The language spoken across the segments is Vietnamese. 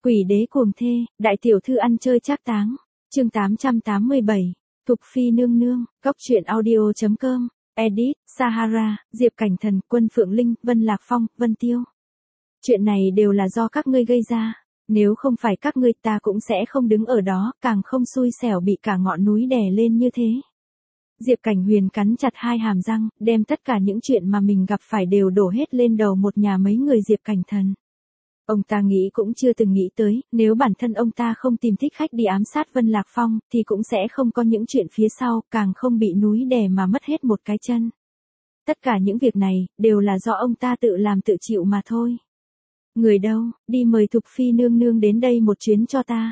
Quỷ đế cuồng thê, đại tiểu thư ăn chơi trác táng. Chương 887. Thục Phi nương nương, góc truyện audio.com, edit, Sahara, Diệp Cảnh Thần, Quân Phượng Linh, Vân Lạc Phong, Vân Tiêu. Chuyện này đều là do các ngươi gây ra, nếu không phải các ngươi ta cũng sẽ không đứng ở đó, càng không xui xẻo bị cả ngọn núi đè lên như thế. Diệp Cảnh Huyền cắn chặt hai hàm răng, đem tất cả những chuyện mà mình gặp phải đều đổ hết lên đầu một nhà mấy người Diệp Cảnh Thần. Ông ta nghĩ cũng chưa từng nghĩ tới, nếu bản thân ông ta không tìm thích khách đi ám sát Vân Lạc Phong, thì cũng sẽ không có những chuyện phía sau, càng không bị núi đè mà mất hết một cái chân. Tất cả những việc này, đều là do ông ta tự làm tự chịu mà thôi. Người đâu, đi mời Thục Phi nương nương đến đây một chuyến cho ta.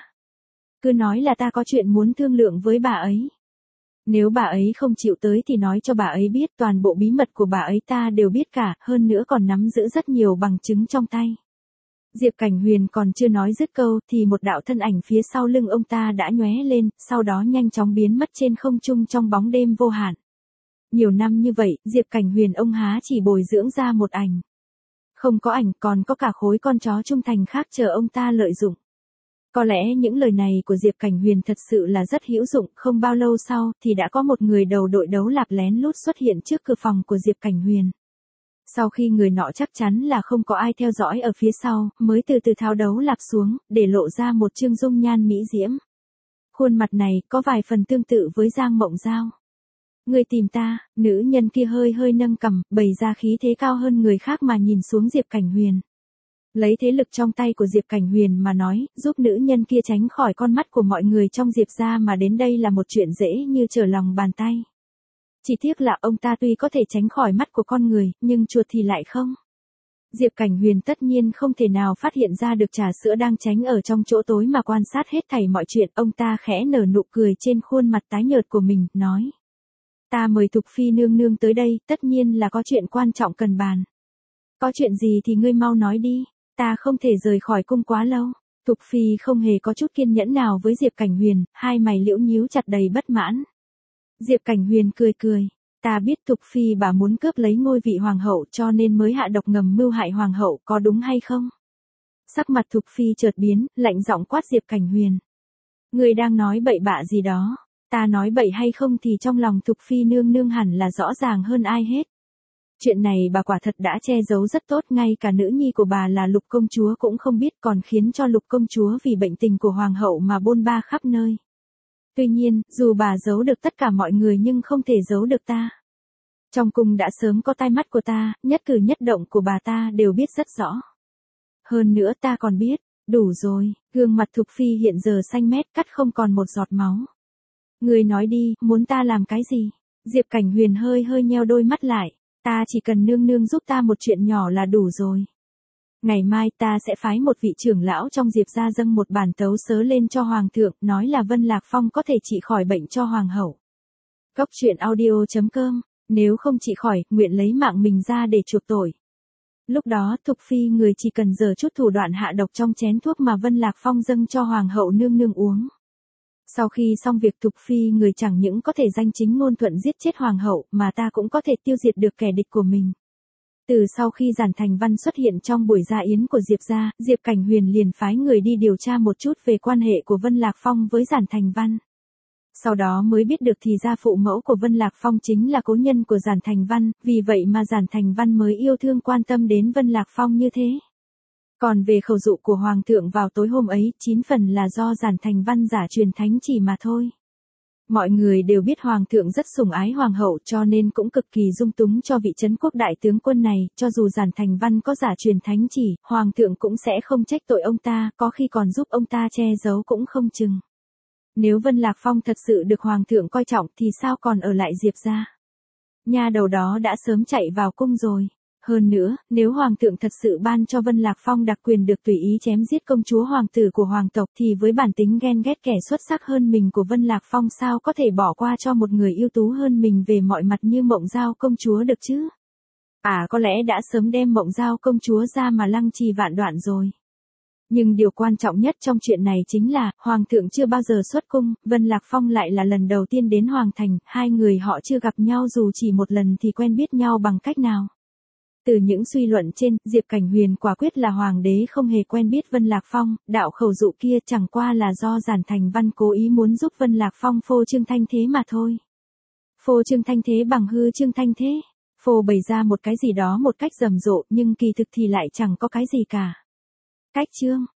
Cứ nói là ta có chuyện muốn thương lượng với bà ấy. Nếu bà ấy không chịu tới thì nói cho bà ấy biết toàn bộ bí mật của bà ấy ta đều biết cả, hơn nữa còn nắm giữ rất nhiều bằng chứng trong tay. Diệp Cảnh Huyền còn chưa nói dứt câu thì một đạo thân ảnh phía sau lưng ông ta đã nhoé lên, sau đó nhanh chóng biến mất trên không trung trong bóng đêm vô hạn. Nhiều năm như vậy, Diệp Cảnh Huyền ông há chỉ bồi dưỡng ra một ảnh. Không có ảnh còn có cả khối con chó trung thành khác chờ ông ta lợi dụng. Có lẽ những lời này của Diệp Cảnh Huyền thật sự là rất hữu dụng, không bao lâu sau thì đã có một người đầu đội đấu lạp lén lút xuất hiện trước cửa phòng của Diệp Cảnh Huyền. Sau khi người nọ chắc chắn là không có ai theo dõi ở phía sau, mới từ từ tháo đấu lạp xuống, để lộ ra một trương dung nhan mỹ diễm. Khuôn mặt này có vài phần tương tự với Giang Mộng Giao. Người tìm ta, nữ nhân kia hơi hơi nâng cằm, bày ra khí thế cao hơn người khác mà nhìn xuống Diệp Cảnh Huyền. Lấy thế lực trong tay của Diệp Cảnh Huyền mà nói, giúp nữ nhân kia tránh khỏi con mắt của mọi người trong Diệp gia mà đến đây là một chuyện dễ như trở lòng bàn tay. Chỉ tiếc là ông ta tuy có thể tránh khỏi mắt của con người, nhưng chuột thì lại không. Diệp Cảnh Huyền tất nhiên không thể nào phát hiện ra được trà sữa đang tránh ở trong chỗ tối mà quan sát hết thảy mọi chuyện. Ông ta khẽ nở nụ cười trên khuôn mặt tái nhợt của mình, nói. Ta mời Thục Phi nương nương tới đây, tất nhiên là có chuyện quan trọng cần bàn. Có chuyện gì thì ngươi mau nói đi, ta không thể rời khỏi cung quá lâu. Thục Phi không hề có chút kiên nhẫn nào với Diệp Cảnh Huyền, hai mày liễu nhíu chặt đầy bất mãn. Diệp Cảnh Huyền cười cười, ta biết Thục Phi bà muốn cướp lấy ngôi vị hoàng hậu cho nên mới hạ độc ngầm mưu hại hoàng hậu, có đúng hay không? Sắc mặt Thục Phi chợt biến, lạnh giọng quát Diệp Cảnh Huyền. Người đang nói bậy bạ gì đó, ta nói bậy hay không thì trong lòng Thục Phi nương nương hẳn là rõ ràng hơn ai hết. Chuyện này bà quả thật đã che giấu rất tốt, ngay cả nữ nhi của bà là Lục công chúa cũng không biết, còn khiến cho Lục công chúa vì bệnh tình của hoàng hậu mà bôn ba khắp nơi. Tuy nhiên, dù bà giấu được tất cả mọi người nhưng không thể giấu được ta. Trong cung đã sớm có tai mắt của ta, nhất cử nhất động của bà ta đều biết rất rõ. Hơn nữa ta còn biết, đủ rồi, gương mặt Thục Phi hiện giờ xanh mét cắt không còn một giọt máu. Người nói đi, muốn ta làm cái gì? Diệp Cảnh Huyền hơi hơi nheo đôi mắt lại, ta chỉ cần nương nương giúp ta một chuyện nhỏ là đủ rồi. Ngày mai ta sẽ phái một vị trưởng lão trong Diệp gia dâng một bản tấu sớ lên cho hoàng thượng, nói là Vân Lạc Phong có thể trị khỏi bệnh cho hoàng hậu. Góc truyện audio.com, nếu không trị khỏi, nguyện lấy mạng mình ra để chuộc tội. Lúc đó Thục Phi người chỉ cần giở chút thủ đoạn hạ độc trong chén thuốc mà Vân Lạc Phong dâng cho hoàng hậu nương nương uống. Sau khi xong việc Thục Phi người chẳng những có thể danh chính ngôn thuận giết chết hoàng hậu mà ta cũng có thể tiêu diệt được kẻ địch của mình. Từ sau khi Giản Thành Văn xuất hiện trong buổi gia yến của Diệp gia, Diệp Cảnh Huyền liền phái người đi điều tra một chút về quan hệ của Vân Lạc Phong với Giản Thành Văn. Sau đó mới biết được thì ra phụ mẫu của Vân Lạc Phong chính là cố nhân của Giản Thành Văn, vì vậy mà Giản Thành Văn mới yêu thương quan tâm đến Vân Lạc Phong như thế. Còn về khẩu dụ của Hoàng thượng vào tối hôm ấy, 9 phần là do Giản Thành Văn giả truyền thánh chỉ mà thôi. Mọi người đều biết Hoàng thượng rất sủng ái Hoàng hậu cho nên cũng cực kỳ dung túng cho vị trấn quốc đại tướng quân này, cho dù Giản Thành Văn có giả truyền thánh chỉ, Hoàng thượng cũng sẽ không trách tội ông ta, có khi còn giúp ông ta che giấu cũng không chừng. Nếu Vân Lạc Phong thật sự được Hoàng thượng coi trọng thì sao còn ở lại Diệp gia? Nha đầu đó đã sớm chạy vào cung rồi. Hơn nữa, nếu Hoàng thượng thật sự ban cho Vân Lạc Phong đặc quyền được tùy ý chém giết công chúa hoàng tử của hoàng tộc thì với bản tính ghen ghét kẻ xuất sắc hơn mình của Vân Lạc Phong sao có thể bỏ qua cho một người ưu tú hơn mình về mọi mặt như Mộng Giao công chúa được chứ? Có lẽ đã sớm đem Mộng Giao công chúa ra mà lăng trì vạn đoạn rồi. Nhưng điều quan trọng nhất trong chuyện này chính là, Hoàng thượng chưa bao giờ xuất cung, Vân Lạc Phong lại là lần đầu tiên đến Hoàng thành, hai người họ chưa gặp nhau dù chỉ một lần thì quen biết nhau bằng cách nào. Từ những suy luận trên, Diệp Cảnh Huyền quả quyết là hoàng đế không hề quen biết Vân Lạc Phong, đạo khẩu dụ kia chẳng qua là do Giản Thành Văn cố ý muốn giúp Vân Lạc Phong phô trương thanh thế mà thôi. Phô trương thanh thế bằng hư trương thanh thế, phô bày ra một cái gì đó một cách rầm rộ nhưng kỳ thực thì lại chẳng có cái gì cả. Cách trương,